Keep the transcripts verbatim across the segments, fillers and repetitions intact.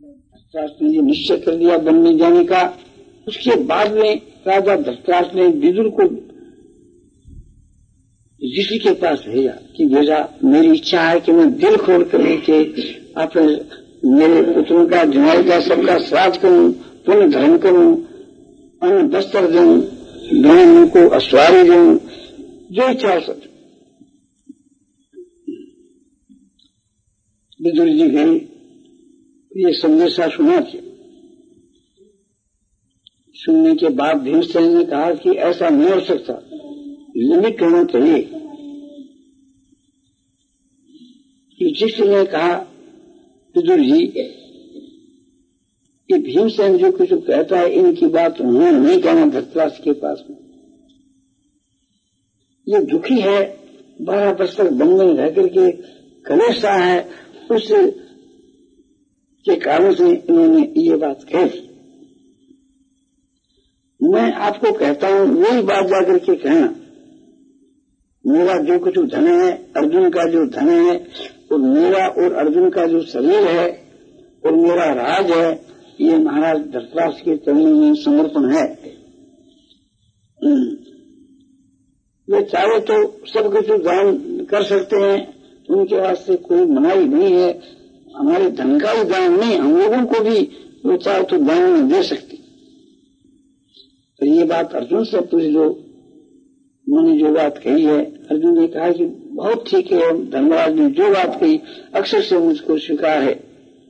धृतराष्ट्र ने निश्चय कर दिया वन में जाने का। उसके बाद में राजा धृतराष्ट्र ने विदुर को ऋषि के पास भेजा कि भेजा मेरी इच्छा है कि मैं दिल खोल कर लेके अपने मेरे पुत्रों का जमाई का सबका श्राद्ध करूं, पुण्य धर्म करूं, अन्न वस्त्र दूं, ब्राह्मणों को अश्वारी दूं, जो इच्छा हो सकती। विदुर जी गए, ये संदेशा सुना किया। सुनने के बाद भीमसेन ने कहा कि ऐसा नहीं हो सकता, लिमिट होना चाहिए। युधिष्ठिर ने कहा विदुर जी कि भीमसेन जो कुछ कहता है इनकी बात उन्होंने नहीं कहना धृतराष्ट्र के पास में। ये दुखी है, बारह वर्ष तक वन में रह करके कलेशा है, उस के कारण से इन्होंने ये बात कही। मैं आपको कहता हूं वही बात जाकर के कहना, मेरा जो कुछ धन है, अर्जुन का जो धन है, और मेरा और अर्जुन का जो शरीर है और मेरा राज है, ये महाराज धृतराष्ट्र के चरणों में समर्पण है। वे चाहे तो सब कुछ दान कर सकते हैं, उनके वास्ते कोई मनाही नहीं है। हमारे धन का ही दान नहीं, हम लोगों को भी वो चाहे तो दान में दे सकते। तो ये बात अर्जुन से पूछ लो, मैंने जो बात कही है। अर्जुन ने कहा कि बहुत ठीक है, धर्मराज ने जो बात कही अक्षर से मुझको स्वीकार है।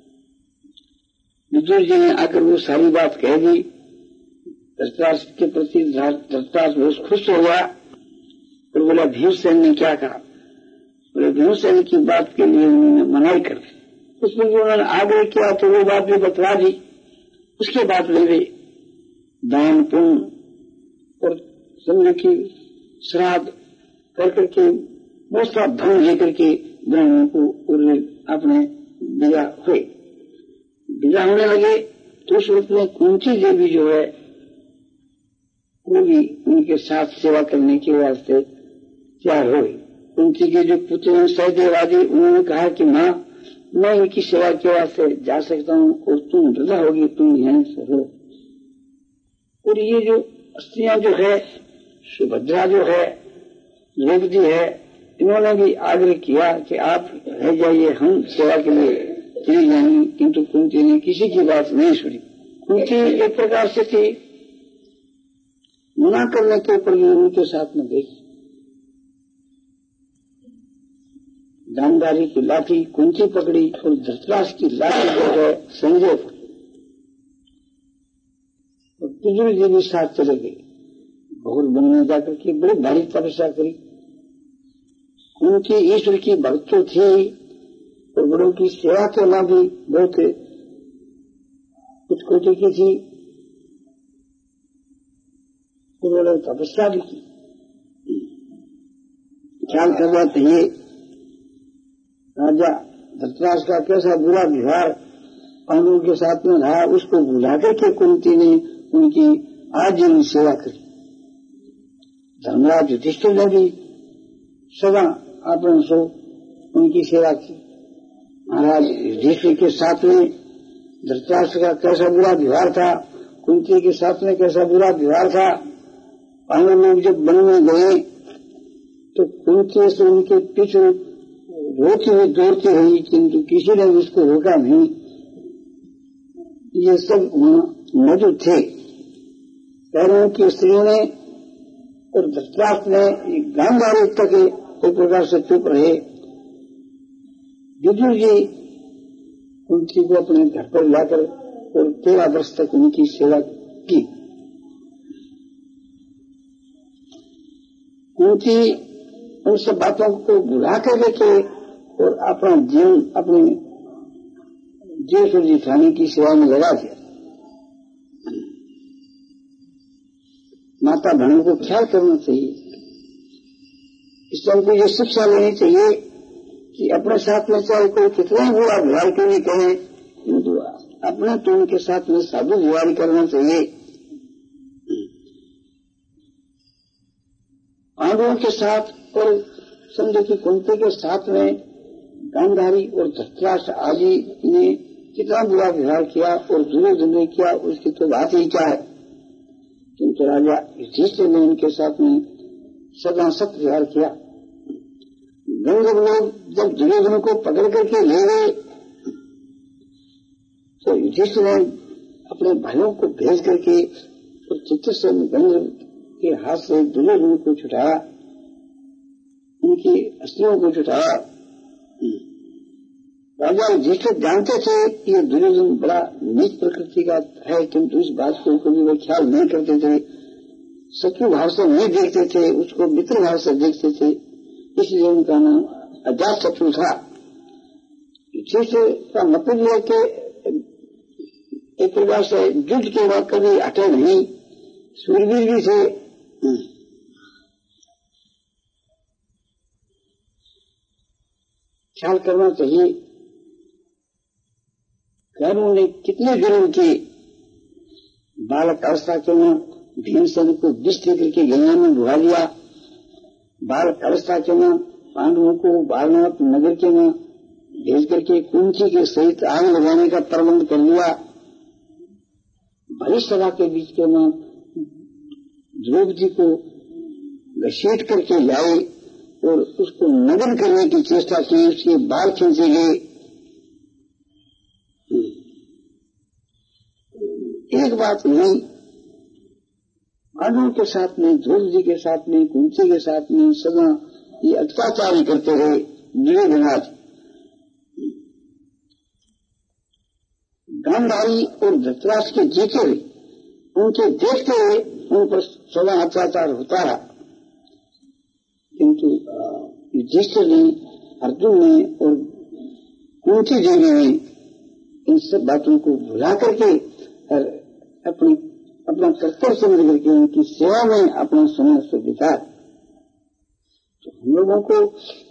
विदुर जी ने आकर वो सारी बात कह दी। धृतराष्ट्र के प्रति धृतराष्ट्र बहुत खुश हो गया और बोला भीमसेन ने क्या कहा? बोले भीमसेन की बात के लिए उन्होंने मनाही कर दी। उसमें जो उन्होंने आग्रह किया तो वो बात भी बतला दी। उसके बाद वे दान पुण्य और समझ की श्राद्ध कर करके बहुत सा धन लेकर के ब्राह्मणों को अपने विदा हुए। विदा होने लगे तो उस वक्त में कुंती देवी जो है वो भी उनके साथ सेवा करने के वास्ते तैयार हो गई। कुंती के जो पुत्र हैं सहदेव आदि, उन्होंने कहा कि माँ मैं इनकी सेवा के वास्ते जा सकता हूँ और तुम वृद्धा होगी, तुम यहाँ से हो। और ये जो स्त्रियां जो है, सुभद्रा जो है, द्रौपदी है, इन्होंने भी आग्रह किया कि आप रह जाइए, हम सेवा के लिए चली जाएंगे। किंतु कुंती ने किसी की बात नहीं सुनी। कुंती एक प्रकार से थी, मना करने के ऊपर उनके साथ में देखी। गांधारी की लाठी कुंती पकड़ी और धृतराष्ट्र की लाठी जो है संजय पकड़ी और विदुर जी भी साथ चले गए। बहुत वन में जाकर के बड़ी भारी तपस्या करी। उनकी ईश्वर की भक्त थी और बड़ों की सेवा करना भी बहुत कुछ कोटि की थी। उन्होंने तपस्या भी की। ख्याल कर रहा था ये राजा धृतराष्ट्र का कैसा बुरा व्यवहार पांडवों के साथ में रहा, उसको भुला करके कुंती ने उनकी आजीवन सेवा करी। धर्मराज युधिष्ठिर ने भी सदा अपन सो उनकी सेवा की। महाराज युधिष्ठिर के साथ में धृतराष्ट्र का कैसा बुरा व्यवहार था, कुंती के साथ में कैसा बुरा व्यवहार था। पांडव लोग जब वन में गए तो कुंती से उनके पीछे रोती हुई दौड़ती हुई, किंतु किसी ने उसको रोका नहीं। ये सब मौजूद थे। पैरों की स्त्रियों ने और धृतराष्ट्र ने गांधारी तक एक प्रकार से चुप रहे। विदुर जी कुंती को अपने घर पर लाकर और तेरह वर्ष तक उनकी सेवा की। कुंती उन सब बातों को भुला कर लेके और अपना जीवन अपने जीव जी खाने की सेवा में लगा दिया। माता बहनों को ख्याल करना चाहिए। इस तरह को ये शिक्षा लेनी चाहिए कि अपने साथ में चाहे कोई कितना बुरा व्यवहार क्यों नहीं कहे, किंतु अपने तो उनके साथ में साधु व्यवहार करना चाहिए। पांडवों के साथ और समझो कि कुंती के साथ में गांधारी और धृतराष्ट्र आदि ने कितना बुरा व्यवहार किया और दुर्योधन ने किया उसकी तो बात ही क्या है। किंतु राजा युधिष्ठिर ने उनके साथ में सदा सख्त व्यवहार किया। गंधर्व लोग जब दुर्योधन को पकड़ करके ले गए तो युधिष्ठिर ने अपने भाइयों को भेज करके और चित्रसेन गंधर्व के हाथ से दुर्योधन को छुटाया, उनकी अस्थियों को छुटाया। राजा युधिष्ठिर जानते थे कि ये दुर्योधन बड़ा नीच प्रकृति का है, किंतु इस बात को कभी वो ख्याल नहीं करते थे, शत्रु भाव से नहीं देखते थे, उसको मित्र भाव से देखते थे। इसलिए उनका नाम अजातशत्रु था। युधिष्ठिर का मतलब यह कि एक प्रकार से युद्ध के बाद कभी हटे नहीं, सूरवीर भी थे। ख्याल करना चाहिए कर्णों ने कितने जुर्म किए। बालक अवस्था के में भीमसेन को विष देकर के गंगा में डुबा दिया। बालक अवस्था के में पांडवों को बालनाथ नगर के में भेज करके कुंती के सहित आग लगाने का प्रबंध कर दिया। भली सभा के बीच के में द्रौपदी को घसीट करके लाए और उसको नग्न करने की चेष्टा की, उसके बाल खींचे गए। एक बात नहीं, पांडवों के साथ में, द्रौपदी के साथ में, कुंती के साथ में सदा ये अत्याचार ही करते रहे दुर्योधनाज। गांधारी और धृतराष्ट्र के जीते हुए उनके देखते हुए उन पर सदा अत्याचार होता रहा। किंतु युधिष्ठिर ने, अर्जुन ने और कुंती देवी ने इन सब बातों को भुला करके और अपनी अपना कर्तव्य समझ करके उनकी सेवा में अपना समय से बिताया। तो हम लोगों को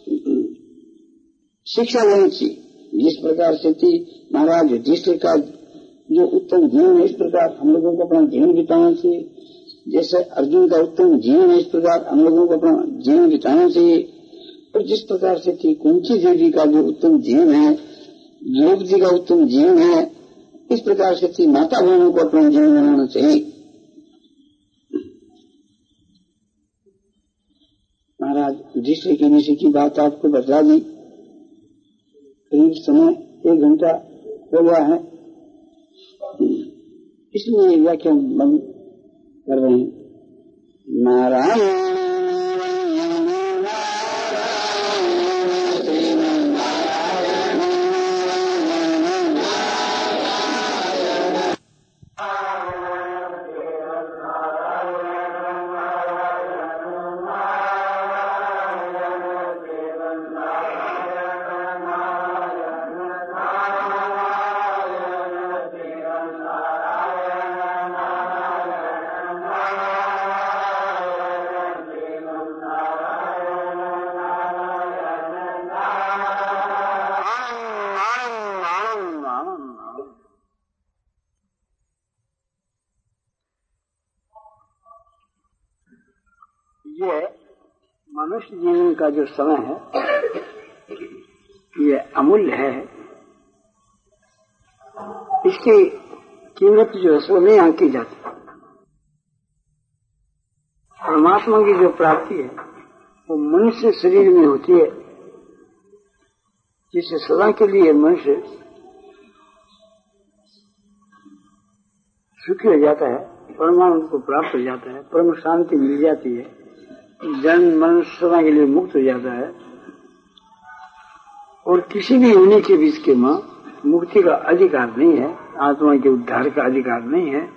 शिक्षा लेनी चाहिए। जिस प्रकार से थी महाराज युधिष्ठिर का जो उत्तम जीवन है, इस प्रकार हम लोगों को अपना जीवन बिताना चाहिए। जैसे अर्जुन का उत्तम जीवन है, इस प्रकार हम लोगों को अपना जीवन बिताना चाहिए। और जिस प्रकार से थी कुंती देवी का जो उत्तम जीवन है, द्रौपदी का उत्तम जीवन है, इस प्रकार से थी माता बहनों को अपना जीवन बनाना चाहिए। महाराज युधिष्ठिर के विषय की बात आपको बता दी। करीब समय एक घंटा हो गया है, इसलिए व्याख्यान बंद कर रहे हैं। नारायण ये मनुष्य जीवन का जो समय है ये अमूल्य है। इसकी कीमत जो है सो नहीं आंकी जाती। परमात्मा की जो प्राप्ति है वो मनुष्य शरीर में होती है, जिससे सदा के लिए मनुष्य सुखी हो जाता है, परमानंद को प्राप्त हो जाता है, परम शांति मिल जाती है, जन्म मनुष्य सदा के लिए मुक्त हो जाता है और किसी भी योनि के बीच के मां मुक्ति का अधिकार नहीं है, आत्मा के उद्धार का अधिकार नहीं है।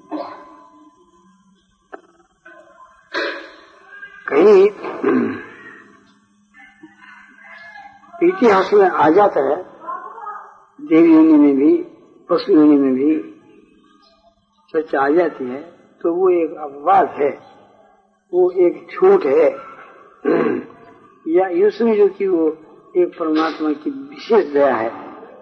कहीं इतिहास में आ जाता है, देवी योनि में भी पशु योनि में भी चर्चा आ जाती है, तो वो एक अपवाद है, वो एक छूट है, या यूं समझो कि वो एक परमात्मा की विशेष दया है।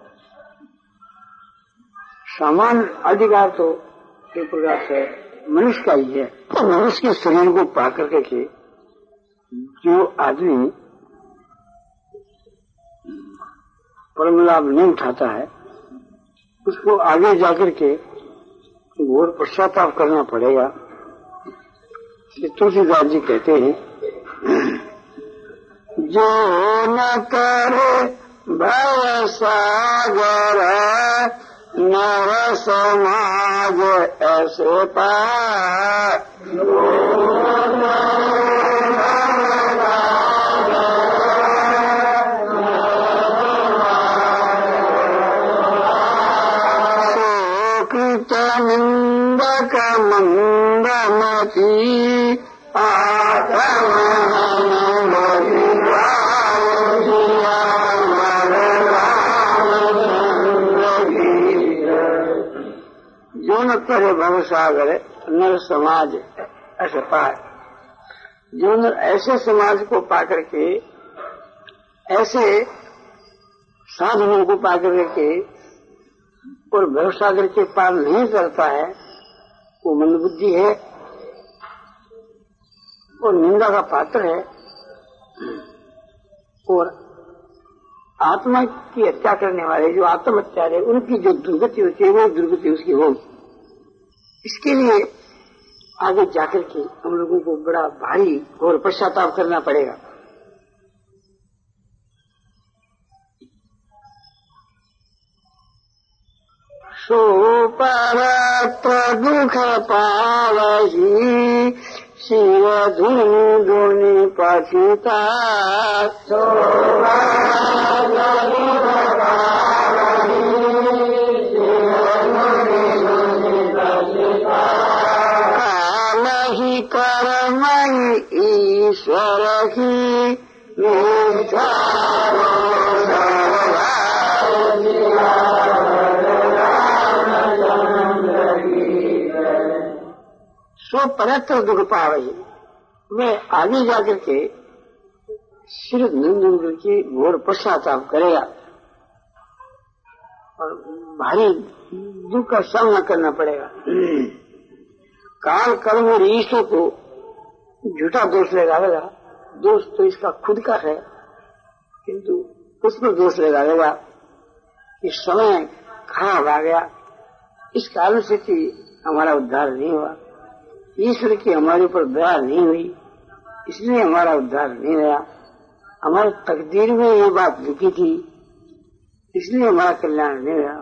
सामान्य अधिकार तो एक प्रकार से मनुष्य का ही है। तो मनुष्य के शरीर को पा करके के जो आदमी परम लाभ नहीं उठाता है, उसको आगे जाकर के घोर पश्चाताप करना पड़ेगा। तुलसीदास जी कहते हैं, जो न करे भव सागर नर समाज ऐसे पार, निंदक मंदमती जो न करे भवसागर नर समाज ऐसे पार, जो न ऐसे समाज को पाकर के, ऐसे साधनों को पाकर के और भवसागर के पार नहीं करता है, वो मंदबुद्धि है और निंदा का पात्र है और आत्मा की हत्या करने वाले जो आत्महत्यारे है, उनकी जो दुर्गति होती है वो दुर्गति उसकी होगी। इसके लिए आगे जाकर के हम लोगों को बड़ा भारी और पश्चाताप करना पड़ेगा। सो परत दुख पावही शिव धुनि धुनि पतिता, सो परत दुख पावही शिव धुनि धुनि पतिता, काल ही कर्मई ईश्वर की निष्ठारो सो परत्र दुख पावही, मैं आगे जाकर के सिर नंदन करके घोर पश्चाताप करेगा और भारी दुख का सामना करना पड़ेगा। काल कर्म और ईश्वर को झूठा दोष लगाएगा। दोष तो इसका खुद का है, किंतु उसमें दोष लगाएगा कि समय खराब आ गया, इस कारण से कि हमारा उद्धार नहीं हुआ, ईश्वर की हमारे ऊपर दया नहीं हुई, इसलिए हमारा उद्धार नहीं हुआ, हमारी तकदीर में ये बात लिखी थी, इसलिए हमारा कल्याण नहीं हुआ।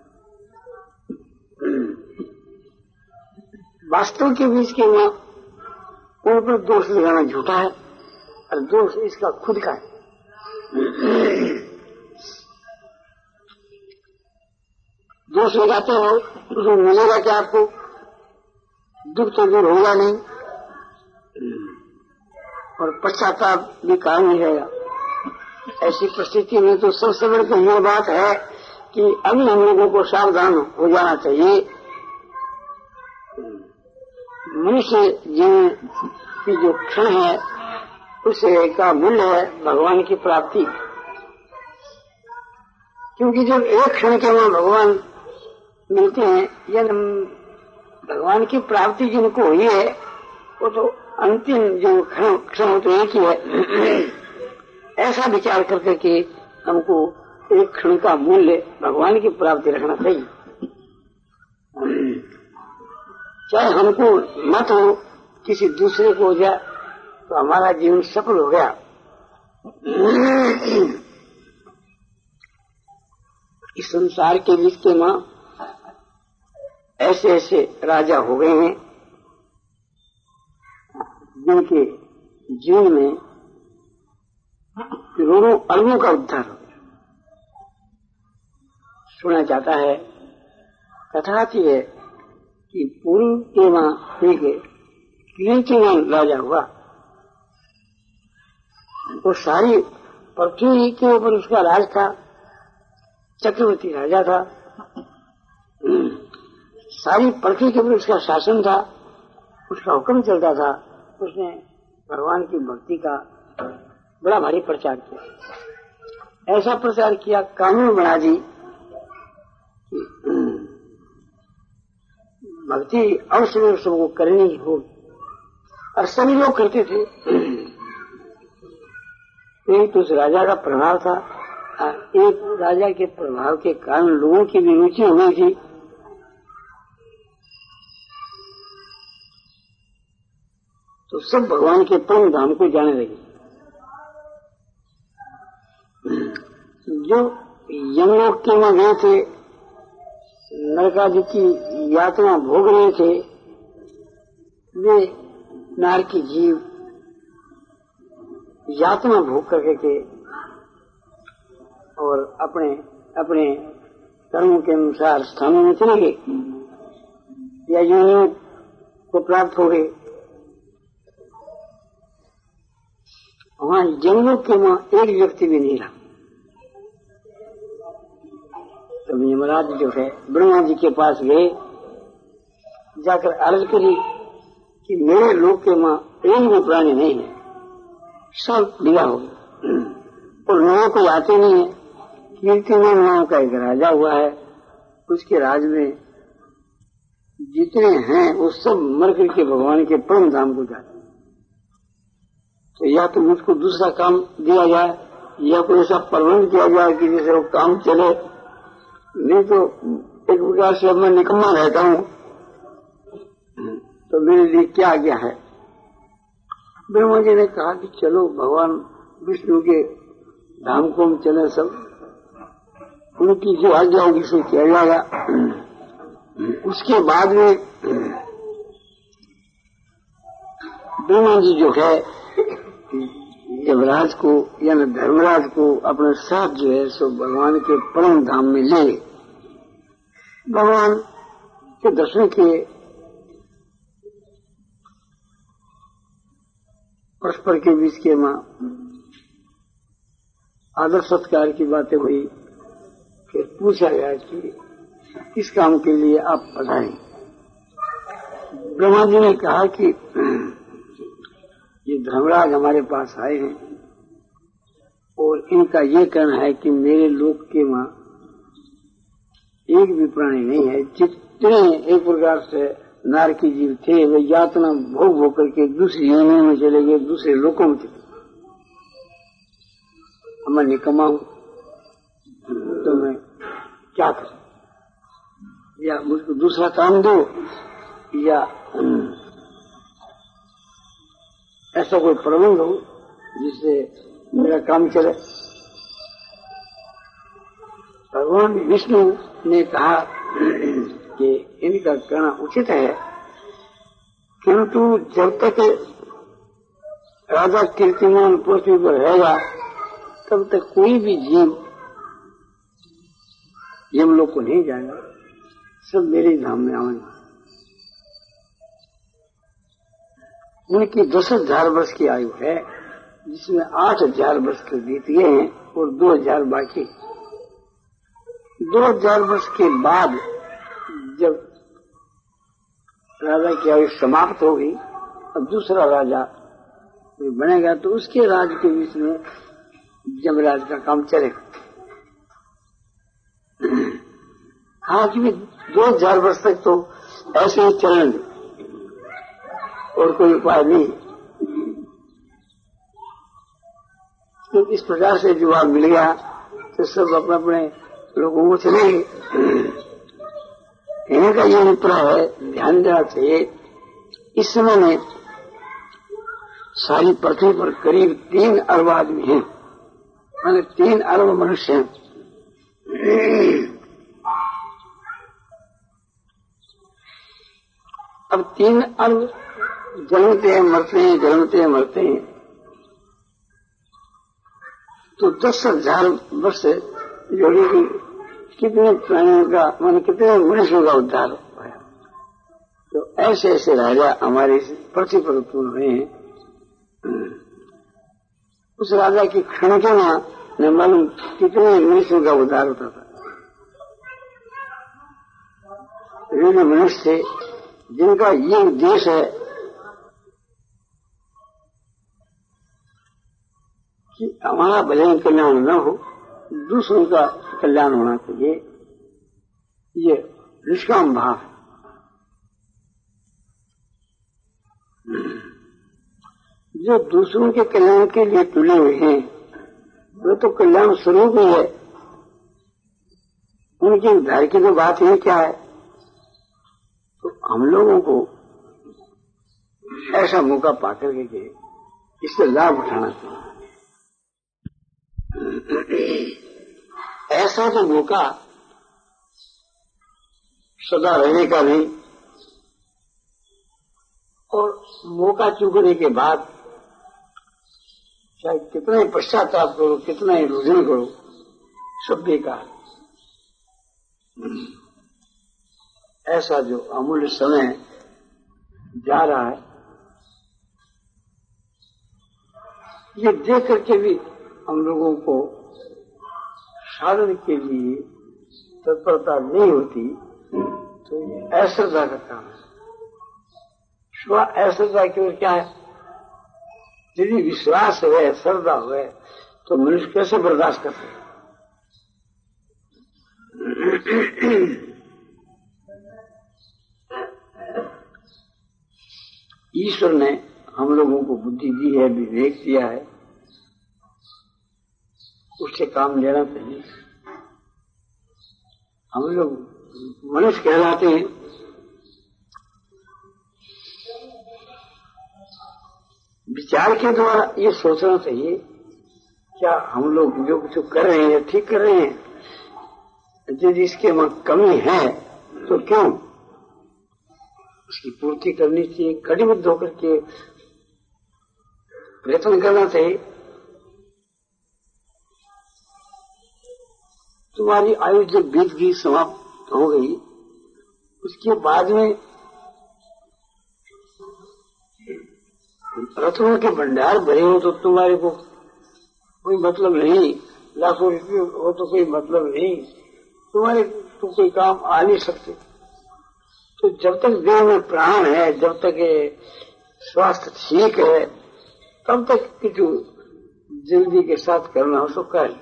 वास्तव के बीच के में उन पर दोष लगाना झूठा है और दोष इसका खुद का है। दोष लगाते हो तो मिलेगा क्या आपको? दुख तो दूर होगा नहीं और पश्चाताप भी काम नहीं रहेगा। ऐसी परिस्थिति में तो सबसे बड़ी तो यह बात है कि अभी हम लोगों को सावधान हो जाना चाहिए। मनुष्य जीवन की जो क्षण है उसे का मूल्य है भगवान की प्राप्ति, क्योंकि जब एक क्षण के वहां भगवान मिलते हैं या भगवान की प्राप्ति जिनको हुई है वो तो अंतिम जो क्षण तो एक ही है। ऐसा विचार करके कि हमको एक क्षण का मूल्य भगवान की प्राप्ति रखना चाहिए, चाहे हमको मत हो किसी दूसरे को हो जाए तो हमारा जीवन सफल हो गया। इस संसार के बीच के मां ऐसे ऐसे राजा हो गए हैं जिनके जीवन में करोड़ों अरबों का उद्धार हो गया। सुना जाता है, कथा आती है कि पूरी के वहां एक कीर्तिमान राजा हुआ, वो सारी पृथ्वी के ऊपर उसका राज था, चक्रवर्ती राजा था, सारी पृथ्वी के ऊपर उसका शासन था, उसका हुक्म चलता था। उसने भगवान की भक्ति का बड़ा भारी प्रचार किया, ऐसा प्रचार किया, कानून बना दी भक्ति अवश्य सबको करनी हो, और सभी लोग करते थे। एक तो उस राजा का प्रभाव था एक राजा के प्रभाव के कारण लोगों की भी रुचि हो गई थी। तो सब भगवान के परम धाम को जाने लगे। जो यमलोक के में गए थे, नरकादि की यातना भोग रहे थे, वे नारकी जीव यातना भोग करके के और अपने अपने कर्मों के अनुसार स्थानों में चले गए या योनियों को प्राप्त हो गए। वहां यमलोक के वहां एक व्यक्ति भी नहीं रहा। तो यमराज जो है ब्रह्मा जी के पास गए, जाकर अर्ज करी कि मेरे लोक के वहां एक भी प्राणी नहीं है, सब विदा हो गए और लोगों को आते नहीं है। कीर्तिमान नाम का एक राजा हुआ है, उसके राज में जितने हैं वो सब मरकर के भगवान के परम धाम को जाते। तो या तो मुझको दूसरा काम दिया जाए या कोई ऐसा प्रबंध किया जाए कि जैसे वो काम चले, नहीं तो एक प्रकार से अब मैं निकम्मा रहता हूँ, तो मेरे लिए क्या आज्ञा है। ब्रह्मा जी ने कहा कि चलो भगवान विष्णु के धाम को हम चले, सब उनकी जो आज्ञा होगी उसे किया जाएगा। उसके बाद में ब्रह्मा जी जो है यमराज को यानी धर्मराज को अपने साथ जो है सो भगवान के परम धाम में ले, भगवान के दर्शन किए, परस्पर के बीच के मां आदर सत्कार की बातें हुई। फिर पूछा गया कि किस काम के लिए आप पधारे। ब्रह्मा जी ने कहा कि ये धर्मराज हमारे पास आए हैं और इनका ये कहना है कि मेरे लोक के वहां एक भी प्राणी नहीं है। जितने एक प्रकार से नारकी जीव थे वे यातना भोग भोग करके दूसरी योनियों में चले गए, दूसरे लोकों में चले। मैं निकम्मा हूं, तो मैं क्या करूं? या मुझको दूसरा काम दो या ऐसा कोई प्रबंध हो जिससे मेरा काम चले। भगवान विष्णु ने कहा कि इनका कहना उचित है, किंतु जब तक राजा कीर्तिमान पृथ्वी पर रहेगा तब तक कोई भी जीव यमलोक को नहीं जाएगा, सब मेरे धाम में आएंगे। उनकी दस हजार वर्ष की आयु है, जिसमें आठ हजार वर्ष के बीत गए हैं और दो हजार बाकी। दो हजार वर्ष के बाद जब राजा की आयु समाप्त होगी, अब दूसरा राजा बनेगा, तो उसके राज के बीच में यमराज का काम चलेगा। आज भी दो हजार वर्ष तक तो ऐसे ही चलेंगे और कोई उपाय नहीं। तो इस प्रकार से जवाब मिल गया तो सब अपने अपने लोगों को चले गए। इनका ये अभिप्राय है, ध्यान देना चाहिए। इस समय में सारी पृथ्वी पर करीब तीन अरब आदमी हैं, माने तीन अरब मनुष्य हैं। अब तीन अरब जन्मते हैं मरते हैं, जन्मते हैं मरते हैं, तो दस हजार वर्ष जोड़ी की कितने प्राणियों का मान कितने मनुष्यों का उद्धार हुआ। तो ऐसे ऐसे राजा हमारे पृथ्वी पर उत्पन्न हुए हैं। उस राजा की क्षणिका न मालूम कितने मनुष्यों का उद्धार होता था। वे मनुष्य थे जिनका ये उद्देश्य है कि हमारा भजन कल्याण न हो, दूसरों का कल्याण होना चाहिए। ये निष्काम भाव है। जो दूसरों के कल्याण के लिए तुले हुए हैं वे तो कल्याण स्वरूप ही है, उनकी उद्धार की तो बात ही क्या है। तो हम लोगों को ऐसा मौका पाकर के इससे लाभ उठाना चाहिए। ऐसा जो मौका सदा रहने का नहीं, और मौका चूकने के बाद चाहे कितना ही पश्चाताप करो, कितना ही रुझान करो, सब बेकार। ऐसा जो अमूल्य समय जा रहा है, ये देख करके भी हम लोगों को साधन के लिए तत्परता नहीं होती, तो ये अश्रद्धा का काम है। स्व अश्रद्धा की ओर क्या है? यदि विश्वास है, श्रद्धा है, तो मनुष्य कैसे बर्दाश्त कर सकता? ईश्वर ने हम लोगों को बुद्धि दी है, विवेक दिया है, उससे काम लेना चाहिए। हम लोग मनुष्य कहलाते हैं, विचार के द्वारा ये सोचना चाहिए क्या हम लोग जो कुछ कर रहे हैं ठीक कर रहे हैं। यदि इसके में कमी है तो क्यों, उसकी पूर्ति करनी चाहिए, कटिबद्ध होकर के प्रयत्न करना चाहिए। तुम्हारी आयु जब बीत गई, समाप्त हो गई, उसके बाद में रत्नों के भंडार भरे हो तो तुम्हारे को कोई मतलब नहीं, लाखों रुपये हो तो कोई मतलब नहीं, तुम्हारे तो कोई काम आ नहीं सकते। तो जब तक देह में प्राण है, जब तक स्वास्थ्य ठीक है, तब तक कुछ जल्दी के साथ करना हो तो कर।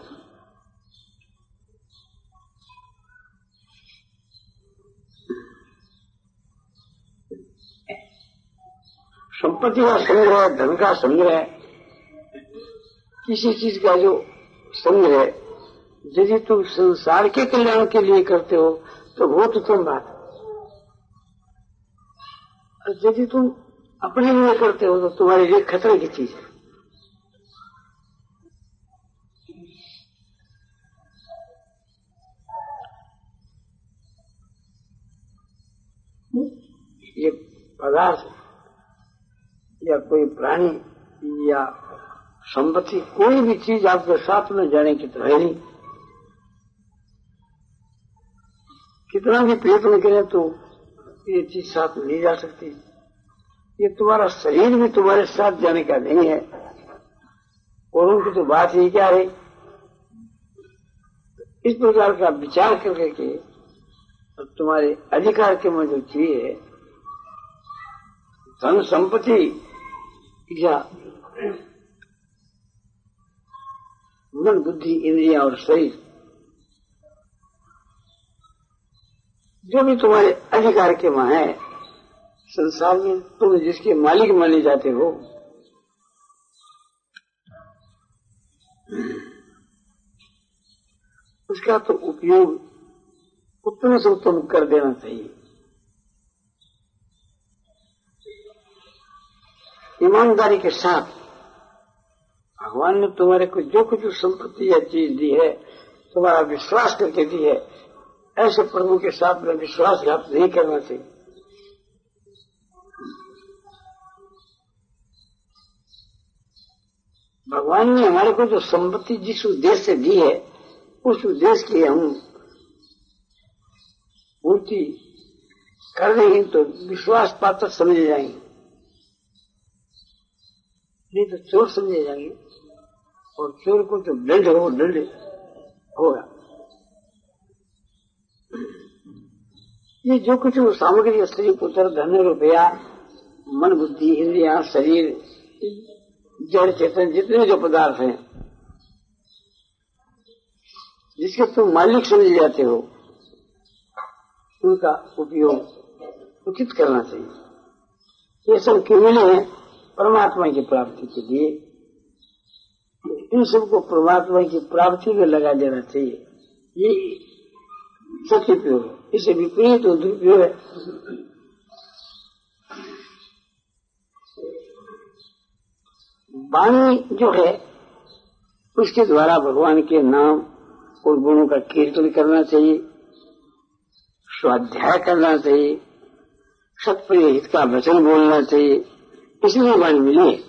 संपत्ति का संग्रह, धन का संग्रह, किसी चीज का जो संग्रह, यदि तुम संसार के कल्याण के लिए करते हो तो बहुत उत्तम बात है, और यदि तुम अपने लिए करते हो तो तुम्हारे लिए खतरे की चीज है। ये पदार्थ या कोई प्राणी या संपत्ति, कोई भी चीज आपके साथ में जाने की तो है नहीं। कितना भी प्रयत्न करें तो ये चीज साथ नहीं जा सकती। ये तुम्हारा शरीर भी तुम्हारे साथ जाने का नहीं है, और उनकी तो बात ही क्या है। इस प्रकार का विचार करके तुम्हारे अधिकार के में जो चीज है, धन संपत्ति या मन बुद्धि इंद्रिया और शरीर, जो भी तुम्हारे अधिकार के वहां है, संसार में तुम जिसके मालिक माने जाते हो, उसका तो उपयोग उत्तम से उत्तम कर देना चाहिए। ईमानदारी के साथ भगवान ने तुम्हारे को जो कुछ संपत्ति या चीज दी है, तुम्हारा विश्वास करके दी है, ऐसे प्रभु के साथ में विश्वासघात नहीं करना चाहिए। भगवान ने हमारे को जो संपत्ति जिस उद्देश्य से दी है, उस उद्देश्य की हम पूर्ति कर देंगे तो विश्वास पात्र समझे जाएंगे, नहीं तो चोर समझे जाएंगे, और चोर को जो दंड हो दंड होगा। ये जो कुछ सामग्री, स्त्री पुत्र, धन, रुपया, मन बुद्धि इंद्रिया शरीर, जड़ चेतन, जितने जो पदार्थ हैं जिसके तुम मालिक समझ जाते हो, उनका उपयोग उचित करना चाहिए। ये सब क्यों मिले हैं? परमात्मा की प्राप्ति के लिए। इन सबको परमात्मा की प्राप्ति में लगा देना चाहिए। ये सत्युपयोग है, इसे विपरीत तो दुरुपयोग है। वाणी जो है उसके द्वारा भगवान के नाम और गुणों का कीर्तन करना चाहिए, स्वाध्याय करना चाहिए, सत्प्रिय हित का वचन बोलना चाहिए, इसलिए वाणी मिली है।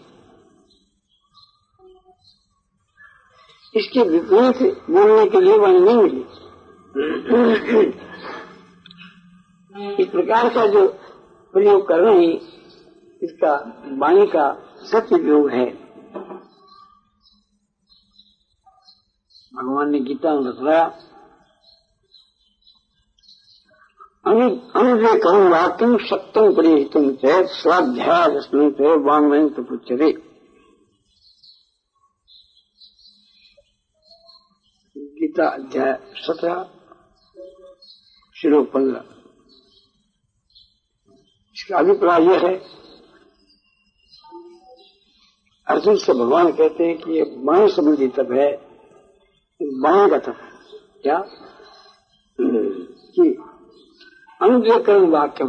इसके विपरीत बोलने के लिए वाणी नहीं मिली। इस प्रकार का जो प्रयोग कर रहे हैं इसका वाणी का सत्युपयोग है। भगवान ने गीता में बताया, अनुवेकं वाक्यं शक्तं परिहितं चेत् स्वाध्यायस्मिन् ते वाङ्मयं प्रपुच्यते। गीता अध्याय सत्रह श्लोक पंद्रह। इसका अभिप्राय यह है, अर्जुन से भगवान कहते हैं कि ये वाणी संबंधी तप है, वाणी का तप है। क्या कि अनुद्वेकं वाक्यम,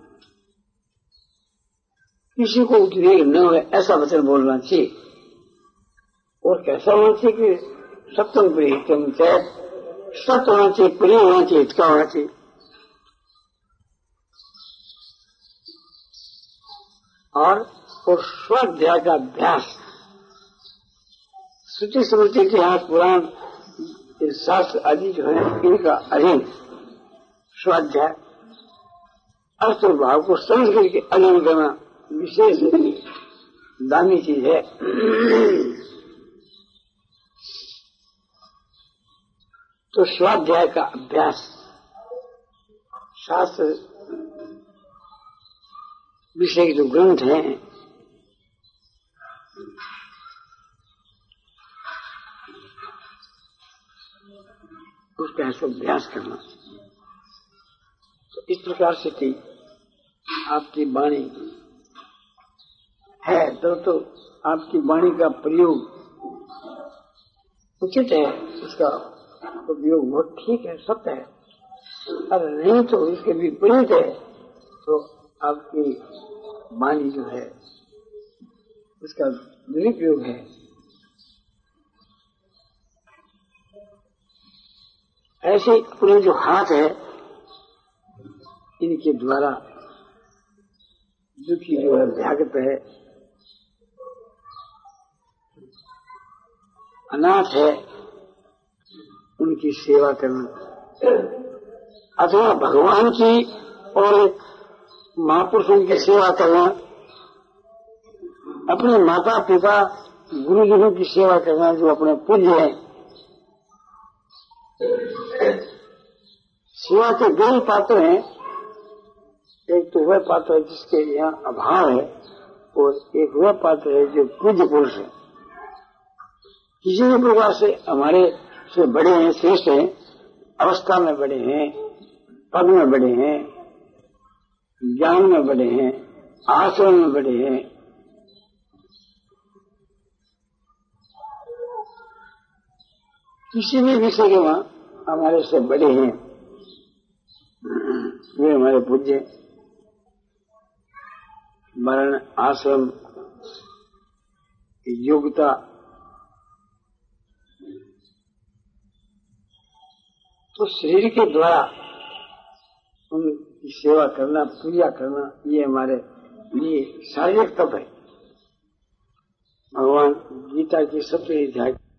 किसी को उद्वेग न हो ऐसा वचन बोलना चाहिए। और कैसा होना चाहिए कि सत्यम प्रियम चैत, सत्य होना चाहिए, प्रिय होना चाहिए, हित का होना चाहिए। और और स्वाध्याय का अभ्यास, श्रुति स्मृति इतिहास पुराण शास्त्र आदि जो है इनका अध्ययन, स्वाध्याय अर्थ और भाव को समझ करके अध्ययन करना विशेष दामी चीज है। तो स्वाध्याय का अभ्यास, शास्त्र विषय के जो ग्रंथ हैं उसका ऐसा अभ्यास करना। तो इस प्रकार से थी आपकी वाणी है तो, तो आपकी वाणी का प्रयोग उचित है, उसका उपयोग बहुत ठीक है, सत्य है। अगर नहीं तो इसके विपरीत है तो आपकी वाणी जो है उसका दुरुपयोग है। ऐसे अपने जो हाथ है इनके द्वारा दुखी जो है भ्यागत है, अनाथ है, उनकी सेवा करना, अथवा भगवान की और महापुरुषों की सेवा करना, अपने माता पिता गुरुजनों की सेवा करना जो अपने पूज्य है। सेवा के दो ही पात्र हैं, एक तो वह पात्र है जिसके यहाँ अभाव है और एक वह पात्र है जो पूज्य पुरुष है। किसी भी प्रकार से हमारे से बड़े हैं, श्रेष्ठ हैं, अवस्था में बड़े हैं, पद में बड़े हैं, ज्ञान में बड़े हैं, आचरण में बड़े हैं, किसी भी विषय के वहां हमारे से बड़े हैं, वे हमारे पूज्य। मरण, आश्रम, योग्यता, तो शरीर के द्वारा उनकी सेवा करना, पूजा करना, ये हमारे लिए शारीरिक तप है। भगवान गीता की सत्रह अध्याय